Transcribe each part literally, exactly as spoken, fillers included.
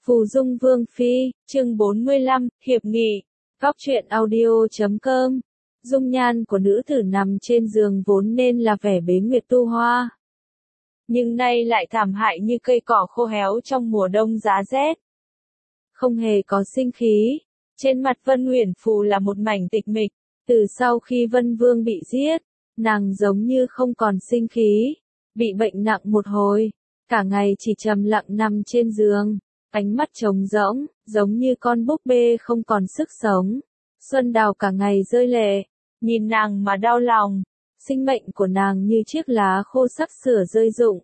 Phù Dung Vương Phi, chương bốn mươi lăm, Hiệp nghị, góc truyện audio chấm com. Dung nhan của nữ tử nằm trên giường vốn nên là vẻ bế nguyệt tu hoa. Nhưng nay lại thảm hại như cây cỏ khô héo trong mùa đông giá rét. Không hề có sinh khí. Trên mặt Vân Uyển Phù là một mảnh tịch mịch. Từ sau khi Vân Vương bị giết, nàng giống như không còn sinh khí. Bị bệnh nặng một hồi. Cả ngày chỉ trầm lặng nằm trên giường. Ánh mắt trống rỗng, giống như con búp bê không còn sức sống. Xuân Đào cả ngày rơi lệ, nhìn nàng mà đau lòng. Sinh mệnh của nàng như chiếc lá khô sắp sửa rơi rụng.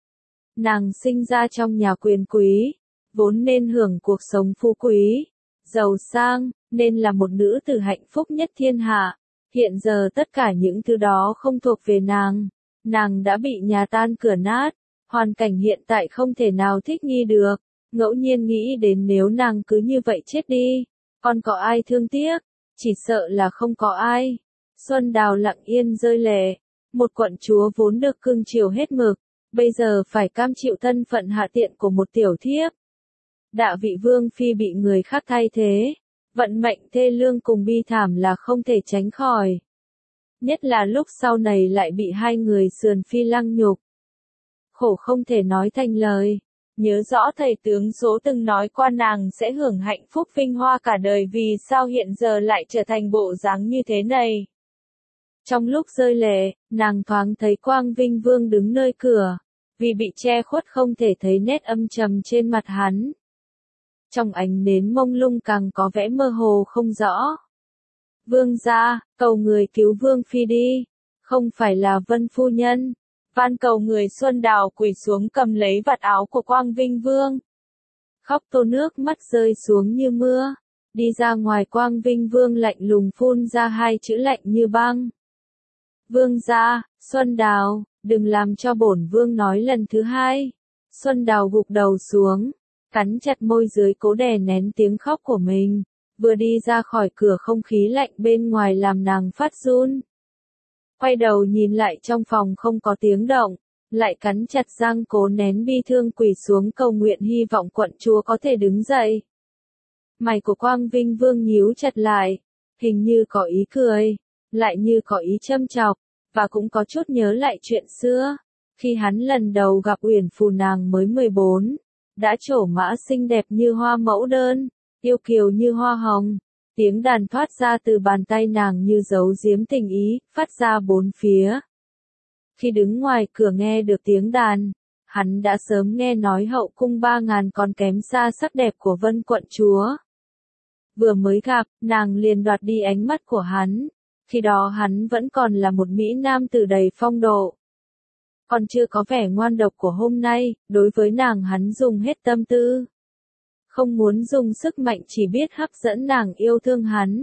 Nàng sinh ra trong nhà quyền quý, vốn nên hưởng cuộc sống phú quý, giàu sang, nên là một nữ tử hạnh phúc nhất thiên hạ. Hiện giờ tất cả những thứ đó không thuộc về nàng. Nàng đã bị nhà tan cửa nát, hoàn cảnh hiện tại không thể nào thích nghi được. Ngẫu nhiên nghĩ đến nếu nàng cứ như vậy chết đi, còn có ai thương tiếc, chỉ sợ là không có ai. Xuân Đào lặng yên rơi lệ, một quận chúa vốn được cưng chiều hết mực, bây giờ phải cam chịu thân phận hạ tiện của một tiểu thiếp. Đạ vị Vương Phi bị người khác thay thế, vận mệnh thê lương cùng bi thảm là không thể tránh khỏi. Nhất là lúc sau này lại bị hai người sườn phi lăng nhục. Khổ không thể nói thành lời. Nhớ rõ thầy tướng số từng nói qua nàng sẽ hưởng hạnh phúc vinh hoa cả đời, vì sao hiện giờ lại trở thành bộ dáng như thế này. Trong lúc rơi lệ, nàng thoáng thấy Quang Vinh Vương đứng nơi cửa, vì bị che khuất không thể thấy nét âm trầm trên mặt hắn. Trong ánh nến mông lung càng có vẻ mơ hồ không rõ. Vương gia, cầu người cứu Vương Phi đi, không phải là Vân phu nhân. Van cầu người. Xuân Đào quỳ xuống cầm lấy vạt áo của Quang Vinh Vương. Khóc tô nước mắt rơi xuống như mưa. Đi ra ngoài, Quang Vinh Vương lạnh lùng phun ra hai chữ lạnh như băng. Vương gia, Xuân Đào, đừng làm cho bổn vương nói lần thứ hai. Xuân Đào gục đầu xuống, cắn chặt môi dưới cố đè nén tiếng khóc của mình. Vừa đi ra khỏi cửa không khí lạnh bên ngoài làm nàng phát run. Quay đầu nhìn lại trong phòng không có tiếng động, lại cắn chặt răng cố nén bi thương quỳ xuống cầu nguyện hy vọng quận chúa có thể đứng dậy. Mày của Quang Vinh Vương nhíu chặt lại, hình như có ý cười, lại như có ý châm chọc, và cũng có chút nhớ lại chuyện xưa. Khi hắn lần đầu gặp Uyển Phù nàng mới mười bốn, đã trổ mã xinh đẹp như hoa mẫu đơn, yêu kiều như hoa hồng. Tiếng đàn thoát ra từ bàn tay nàng như dấu giếm tình ý, phát ra bốn phía. Khi đứng ngoài cửa nghe được tiếng đàn, hắn đã sớm nghe nói hậu cung ba ngàn còn kém xa sắc đẹp của Vân quận chúa. Vừa mới gặp, nàng liền đoạt đi ánh mắt của hắn. Khi đó hắn vẫn còn là một mỹ nam tử đầy phong độ. Còn chưa có vẻ ngoan độc của hôm nay, đối với nàng hắn dùng hết tâm tư. Không muốn dùng sức mạnh, chỉ biết hấp dẫn nàng yêu thương hắn.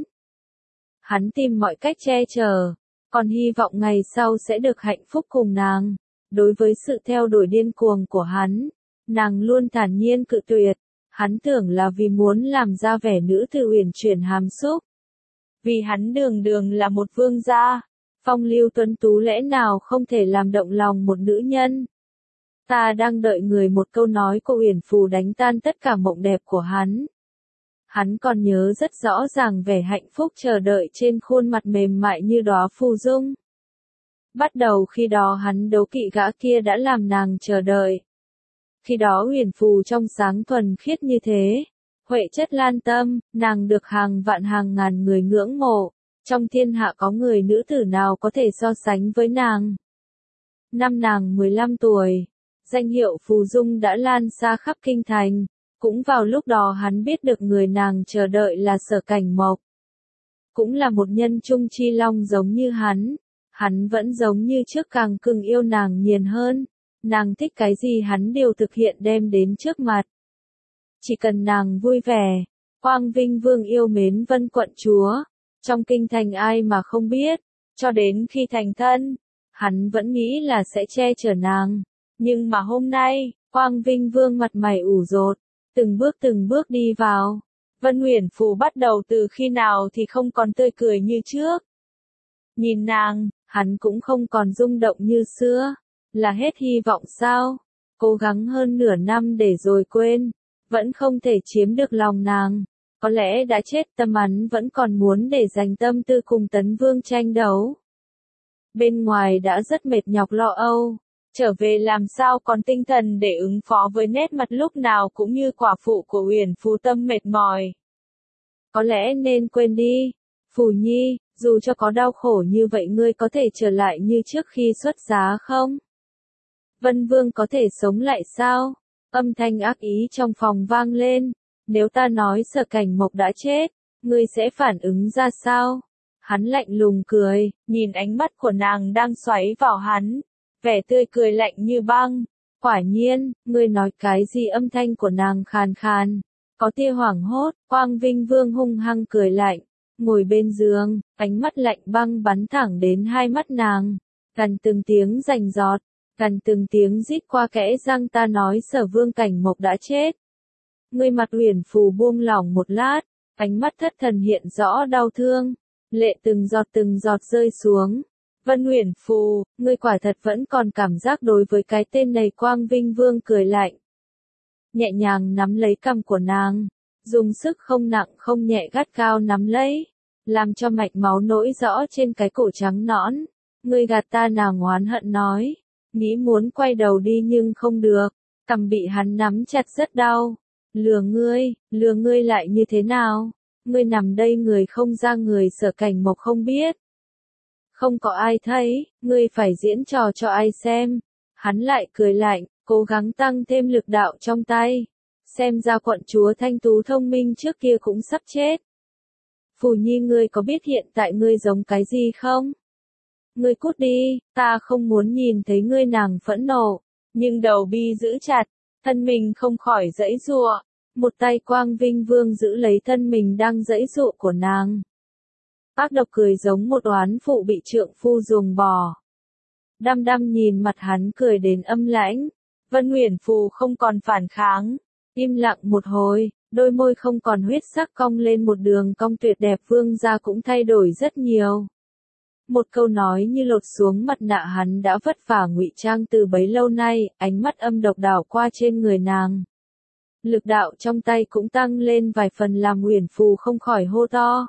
Hắn tìm mọi cách che chở, còn hy vọng ngày sau sẽ được hạnh phúc cùng nàng. Đối với sự theo đuổi điên cuồng của hắn, nàng luôn thản nhiên cự tuyệt. Hắn tưởng là vì muốn làm ra vẻ nữ tử uyển chuyển hàm xúc. Vì hắn đường đường là một vương gia, phong lưu tuấn tú lẽ nào không thể làm động lòng một nữ nhân. Ta đang đợi người, một câu nói của Uyển Phù đánh tan tất cả mộng đẹp của hắn. Hắn còn nhớ rất rõ ràng vẻ hạnh phúc chờ đợi trên khuôn mặt mềm mại như đóa phù dung. Bắt đầu khi đó hắn đố kỵ gã kia đã làm nàng chờ đợi. Khi đó Uyển Phù trong sáng thuần khiết như thế, huệ chất lan tâm, nàng được hàng vạn hàng ngàn người ngưỡng mộ. Trong thiên hạ có người nữ tử nào có thể so sánh với nàng. Năm nàng mười lăm tuổi. Danh hiệu Phù Dung đã lan xa khắp kinh thành, cũng vào lúc đó hắn biết được người nàng chờ đợi là Sở Cảnh Mộc. Cũng là một nhân trung chi long giống như hắn, hắn vẫn giống như trước càng cưng yêu nàng nhiều hơn, nàng thích cái gì hắn đều thực hiện đem đến trước mặt. Chỉ cần nàng vui vẻ, Quang Vinh Vương yêu mến Vân quận chúa, trong kinh thành ai mà không biết, cho đến khi thành thân, hắn vẫn nghĩ là sẽ che chở nàng. Nhưng mà hôm nay, Quang Vinh Vương mặt mày ủ rột, từng bước từng bước đi vào. Vân Uyển Phù bắt đầu từ khi nào thì không còn tươi cười như trước. Nhìn nàng, hắn cũng không còn rung động như xưa. Là hết hy vọng sao? Cố gắng hơn nửa năm để rồi quên. vẫn không thể chiếm được lòng nàng. Có lẽ đã chết, tâm hắn vẫn còn muốn để dành tâm tư cùng Tấn Vương tranh đấu. Bên ngoài đã rất mệt nhọc lo âu, trở về làm sao còn tinh thần để ứng phó với nét mặt lúc nào cũng như quả phụ của Uyển Phù Tâm mệt mỏi. Có lẽ nên quên đi, Phù Nhi, dù cho có đau khổ như vậy ngươi có thể trở lại như trước khi xuất giá không? Vân Vương có thể sống lại sao? Âm thanh ác ý trong phòng vang lên, nếu ta nói Sở Cảnh Mộc đã chết, ngươi sẽ phản ứng ra sao? Hắn lạnh lùng cười, nhìn ánh mắt của nàng đang xoáy vào hắn, vẻ tươi cười lạnh như băng. Quả nhiên, ngươi nói cái gì? Âm thanh của nàng khàn khàn, có tia hoảng hốt. Quang Vinh Vương hung hăng cười lạnh, ngồi bên giường, ánh mắt lạnh băng bắn thẳng đến hai mắt nàng, gần từng tiếng rành giọt, gần từng tiếng rít qua kẽ răng. Ta nói Sở Vương Cảnh Mộc đã chết. Ngươi mặt Uyển Phù buông lỏng một lát, ánh mắt thất thần hiện rõ đau thương, lệ từng giọt từng giọt rơi xuống. Vân Uyển Phù, ngươi quả thật vẫn còn cảm giác đối với cái tên này. Quang Vinh Vương cười lạnh, nhẹ nhàng nắm lấy cằm của nàng, dùng sức không nặng không nhẹ gắt gao nắm lấy, làm cho mạch máu nổi rõ trên cái cổ trắng nõn. Ngươi gạt ta, nàng oán hận nói, nghĩ muốn quay đầu đi nhưng không được, cằm bị hắn nắm chặt rất đau. Lừa ngươi, lừa ngươi lại như thế nào? Ngươi nằm đây người không ra người, Sở Cảnh Mộc không biết. Không có ai thấy, ngươi phải diễn trò cho ai xem. Hắn lại cười lạnh, cố gắng tăng thêm lực đạo trong tay. Xem ra quận chúa Thanh Tú thông minh trước kia cũng sắp chết. Phù Nhi, ngươi có biết hiện tại ngươi giống cái gì không? Ngươi cút đi, ta không muốn nhìn thấy ngươi. Nàng phẫn nộ, nhưng đầu bi giữ chặt, thân mình không khỏi giãy giụa. Một tay Quang Vinh Vương giữ lấy thân mình đang giãy giụa của nàng. Ác độc cười giống một oán phụ bị trượng phu ruồng bỏ. Đăm đăm nhìn mặt hắn cười đến âm lãnh. Vân Uyển Phù không còn phản kháng, im lặng một hồi, đôi môi không còn huyết sắc cong lên một đường cong tuyệt đẹp. Vương gia cũng thay đổi rất nhiều. Một câu nói như lột xuống mặt nạ hắn đã vất vả ngụy trang từ bấy lâu nay. Ánh mắt âm độc đảo qua trên người nàng, lực đạo trong tay cũng tăng lên vài phần, làm Uyển Phù không khỏi hô to.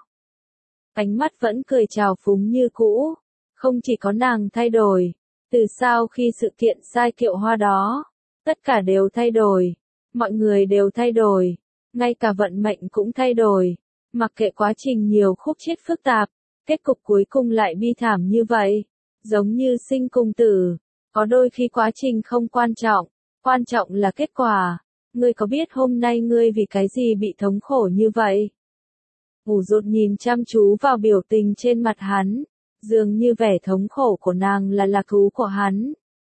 Ánh mắt vẫn cười trào phúng như cũ. Không chỉ có nàng thay đổi, từ sau khi sự kiện sai kiệu hoa đó, tất cả đều thay đổi, mọi người đều thay đổi, ngay cả vận mệnh cũng thay đổi. Mặc kệ quá trình nhiều khúc chiết phức tạp, kết cục cuối cùng lại bi thảm như vậy, giống như sinh cùng tử. Có đôi khi quá trình không quan trọng, quan trọng là kết quả. Ngươi có biết hôm nay ngươi vì cái gì bị thống khổ như vậy? Ngủ rụt nhìn chăm chú vào biểu tình trên mặt hắn, dường như vẻ thống khổ của nàng là lạc thú của hắn.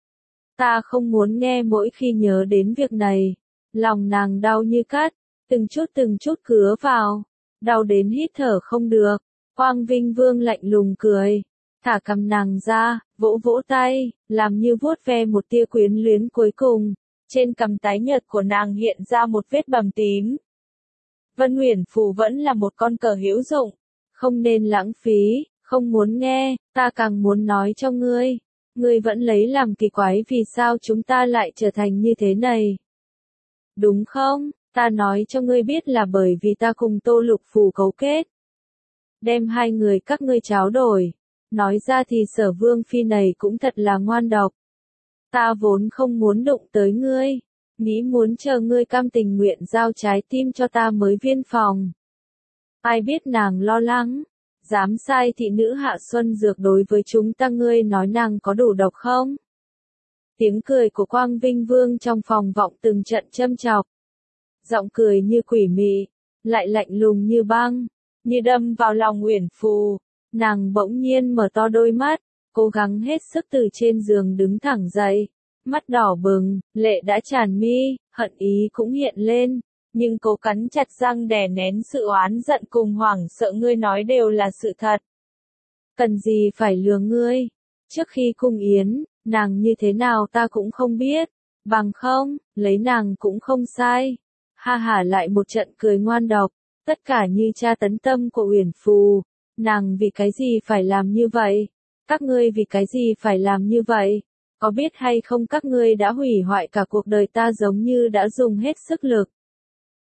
Ta không muốn nghe. Mỗi khi nhớ đến việc này, lòng nàng đau như cắt, từng chút từng chút cứa vào, đau đến hít thở không được. Quang Vinh Vương lạnh lùng cười, thả cầm nàng ra, vỗ vỗ tay, làm như vuốt ve một tia quyến luyến cuối cùng. Trên cằm tái nhợt của nàng hiện ra một vết bầm tím. Vân Uyển Phù vẫn là một con cờ hữu dụng, không nên lãng phí. Không muốn nghe, ta càng muốn nói cho ngươi. Ngươi vẫn lấy làm kỳ quái vì sao chúng ta lại trở thành như thế này. Đúng không? Ta nói cho ngươi biết là bởi vì ta cùng Tô Lục Phù cấu kết, đem hai người các ngươi tráo đổi. Nói ra thì Sở Vương phi này cũng thật là ngoan độc. Ta vốn không muốn đụng tới ngươi, nghĩ muốn chờ ngươi cam tình nguyện giao trái tim cho ta mới viên phòng. Ai biết nàng lo lắng, dám sai thị nữ Hạ Xuân Dược đối với chúng ta. Ngươi nói nàng có đủ độc không? Tiếng cười của Quang Vinh Vương trong phòng vọng từng trận châm chọc. Giọng cười như quỷ mị, lại lạnh lùng như băng, như đâm vào lòng Uyển Phù. Nàng bỗng nhiên mở to đôi mắt, cố gắng hết sức từ trên giường đứng thẳng dậy, mắt đỏ bừng, lệ đã tràn mi, hận ý cũng hiện lên, nhưng cố cắn chặt răng đè nén sự oán giận cùng hoảng sợ. Ngươi nói đều là sự thật. Cần gì phải lừa ngươi? Trước khi cung yến, nàng như thế nào ta cũng không biết, bằng không, lấy nàng cũng không sai. Ha hả lại một trận cười ngoan độc, tất cả như tra tấn tâm của Uyển Phù. Nàng vì cái gì phải làm như vậy? Các ngươi vì cái gì phải làm như vậy? Có biết hay không các ngươi đã hủy hoại cả cuộc đời ta giống như đã dùng hết sức lực.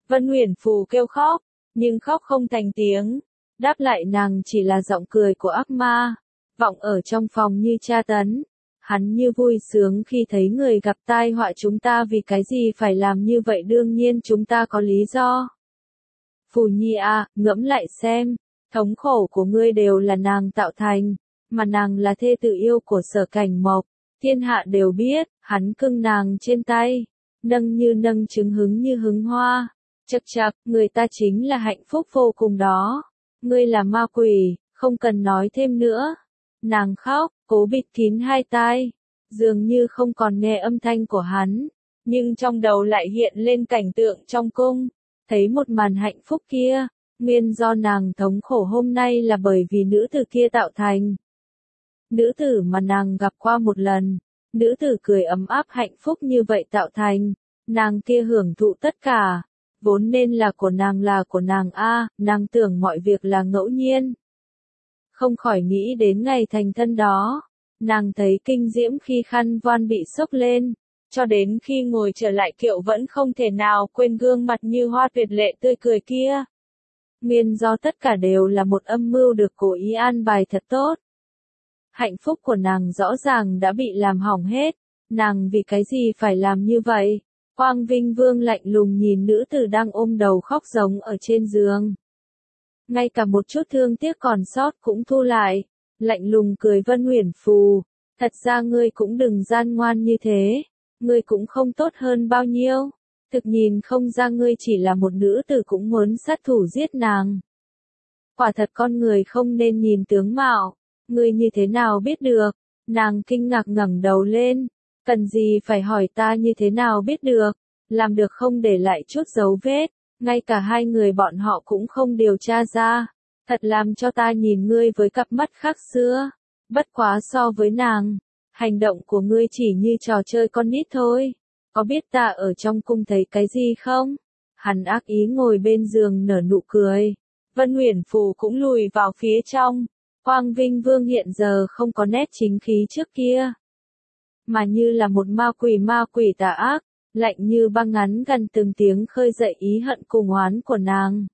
Vân Uyển Phù kêu khóc, nhưng khóc không thành tiếng. Đáp lại nàng chỉ là giọng cười của ác ma, vọng ở trong phòng như tra tấn. Hắn như vui sướng khi thấy người gặp tai họa chúng ta, vì cái gì phải làm như vậy, đương nhiên chúng ta có lý do. Phù Nhi à, ngẫm lại xem, thống khổ của ngươi đều là nàng tạo thành, mà nàng là thê tử yêu của Sở Cảnh Mộc, thiên hạ đều biết, hắn cưng nàng trên tay, nâng như nâng trứng, hứng như hứng hoa. Chậc chậc, người ta chính là hạnh phúc vô cùng đó. Ngươi là ma quỷ, không cần nói thêm nữa. Nàng khóc, cố bịt kín hai tai, dường như không còn nghe âm thanh của hắn, nhưng trong đầu lại hiện lên cảnh tượng trong cung, thấy một màn hạnh phúc kia, nguyên do nàng thống khổ hôm nay là bởi vì nữ tử kia tạo thành. Nữ tử mà nàng gặp qua một lần, nữ tử cười ấm áp hạnh phúc như vậy tạo thành, nàng kia hưởng thụ tất cả, vốn nên là của nàng, là của nàng a, nàng tưởng mọi việc là ngẫu nhiên. Không khỏi nghĩ đến ngày thành thân đó, nàng thấy kinh diễm khi khăn voan bị xốc lên, cho đến khi ngồi trở lại kiệu vẫn không thể nào quên gương mặt như hoa tuyệt lệ tươi cười kia. Nguyên do tất cả đều là một âm mưu được cố ý an bài thật tốt. Hạnh phúc của nàng rõ ràng đã bị làm hỏng hết, nàng vì cái gì phải làm như vậy? Quang Vinh Vương lạnh lùng nhìn nữ tử đang ôm đầu khóc giống ở trên giường. Ngay cả một chút thương tiếc còn sót cũng thu lại, lạnh lùng cười, Vân Uyển Phù, thật ra ngươi cũng đừng gian ngoan như thế, ngươi cũng không tốt hơn bao nhiêu, thực nhìn không ra ngươi chỉ là một nữ tử cũng muốn sát thủ giết nàng. Quả thật con người không nên nhìn tướng mạo, ngươi như thế nào biết được? Nàng kinh ngạc ngẩng đầu lên, cần gì phải hỏi ta như thế nào biết được, làm được không để lại chút dấu vết. Ngay cả hai người bọn họ cũng không điều tra ra, thật làm cho ta nhìn ngươi với cặp mắt khác xưa. Bất quá so với nàng, hành động của ngươi chỉ như trò chơi con nít thôi. Có biết ta ở trong cung thấy cái gì không? Hắn ác ý ngồi bên giường nở nụ cười. Vân Uyển Phù cũng lùi vào phía trong. Quang Vinh Vương hiện giờ không có nét chính khí trước kia, mà như là một ma quỷ, ma quỷ tà ác. Lạnh như băng, ngắn gần từng tiếng khơi dậy ý hận cùng oán của nàng.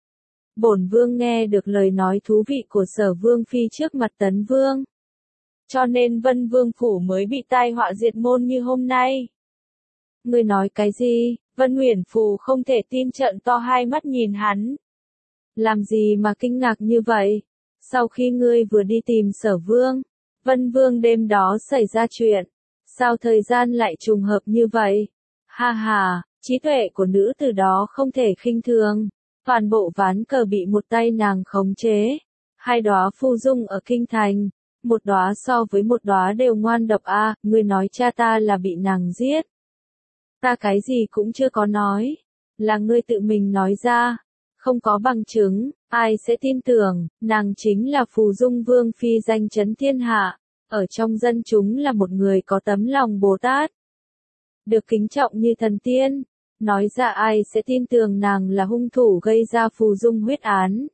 Bổn vương nghe được lời nói thú vị của Sở Vương phi trước mặt Tấn Vương, cho nên Vân Vương phủ mới bị tai họa diệt môn như hôm nay. Ngươi nói cái gì? Vân Uyển Phù không thể tin, trợn to hai mắt nhìn hắn. Làm gì mà kinh ngạc như vậy? Sau khi ngươi vừa đi tìm Sở Vương, Vân Vương đêm đó xảy ra chuyện, sao thời gian lại trùng hợp như vậy? Ha ha, trí tuệ của nữ tử đó không thể khinh thường. Toàn bộ ván cờ bị một tay nàng khống chế. Hai đóa phù dung ở kinh thành, một đóa so với một đóa đều ngoan độc a. À, ngươi nói cha ta là bị nàng giết. Ta cái gì cũng chưa có nói, là ngươi tự mình nói ra, không có bằng chứng, ai sẽ tin tưởng? Nàng chính là Phù Dung Vương phi danh chấn thiên hạ, ở trong dân chúng là một người có tấm lòng Bồ Tát, được kính trọng như thần tiên. Nói ra ai sẽ tin tưởng nàng là hung thủ gây ra Phù Dung huyết án.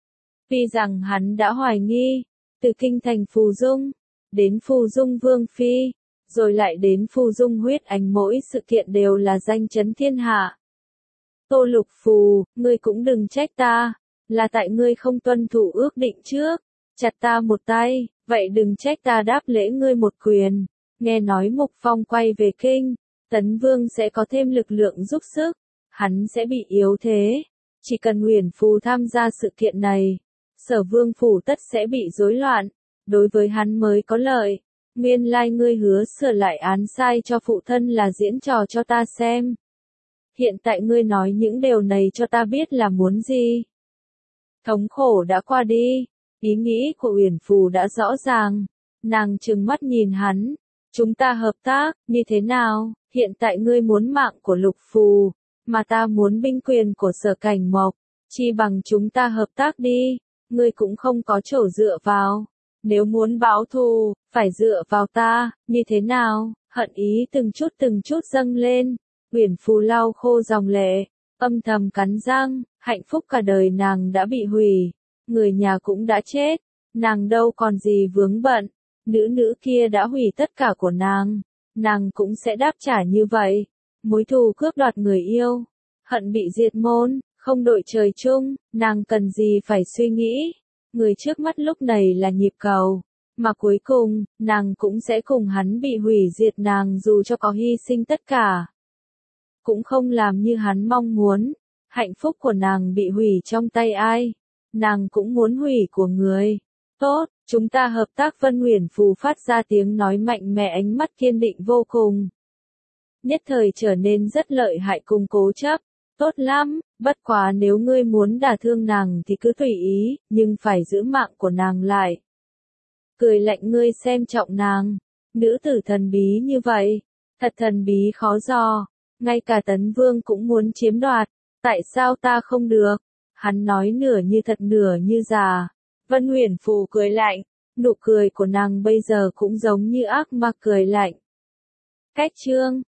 Vì rằng hắn đã hoài nghi, từ kinh thành Phù Dung, đến Phù Dung Vương phi, rồi lại đến Phù Dung huyết ảnh, mỗi sự kiện đều là danh chấn thiên hạ. Tô Lục Phù, ngươi cũng đừng trách ta, là tại ngươi không tuân thủ ước định trước, chặt ta một tay, vậy đừng trách ta đáp lễ ngươi một quyền. Nghe nói Mục Phong quay về kinh, Tấn Vương sẽ có thêm lực lượng giúp sức, hắn sẽ bị yếu thế. Chỉ cần Uyển Phù tham gia sự kiện này, Sở Vương phủ tất sẽ bị rối loạn, đối với hắn mới có lợi. Nguyên lai ngươi hứa sửa lại án sai cho phụ thân là diễn trò cho ta xem. Hiện tại ngươi nói những điều này cho ta biết là muốn gì? Thống khổ đã qua đi, ý nghĩ của Uyển Phù đã rõ ràng, nàng trừng mắt nhìn hắn. Chúng ta hợp tác, như thế nào? Hiện tại ngươi muốn mạng của Lục Phù, mà ta muốn binh quyền của Sở Cảnh Mộc, chi bằng chúng ta hợp tác đi, ngươi cũng không có chỗ dựa vào. Nếu muốn báo thù, phải dựa vào ta, như thế nào? Hận ý từng chút từng chút dâng lên, Uyển Phù lau khô dòng lệ, âm thầm cắn răng, hạnh phúc cả đời nàng đã bị hủy, người nhà cũng đã chết, nàng đâu còn gì vướng bận. Nữ nữ kia đã hủy tất cả của nàng, nàng cũng sẽ đáp trả như vậy. Mối thù cướp đoạt người yêu, Hận bị diệt môn, không đội trời chung, nàng cần gì phải suy nghĩ. Người trước mắt lúc này là nhịp cầu, mà cuối cùng, nàng cũng sẽ cùng hắn bị hủy diệt, nàng dù cho có hy sinh tất cả, cũng không làm như hắn mong muốn. Hạnh phúc của nàng bị hủy trong tay ai, nàng cũng muốn hủy của người. Tốt, chúng ta hợp tác. Vân Uyển Phù phát ra tiếng nói mạnh mẽ, ánh mắt kiên định vô cùng. Nhất thời trở nên rất lợi hại cùng cố chấp. Tốt lắm, bất quá nếu ngươi muốn đả thương nàng thì cứ tùy ý, nhưng phải giữ mạng của nàng lại. Cười lạnh, ngươi xem trọng nàng. Nữ tử thần bí như vậy, thật thần bí khó dò. Ngay cả Tấn Vương cũng muốn chiếm đoạt, tại sao ta không được? Hắn nói nửa như thật nửa như giả. Vân Uyển Phù cười lạnh, nụ cười của nàng bây giờ cũng giống như ác ma cười lạnh. Cách chương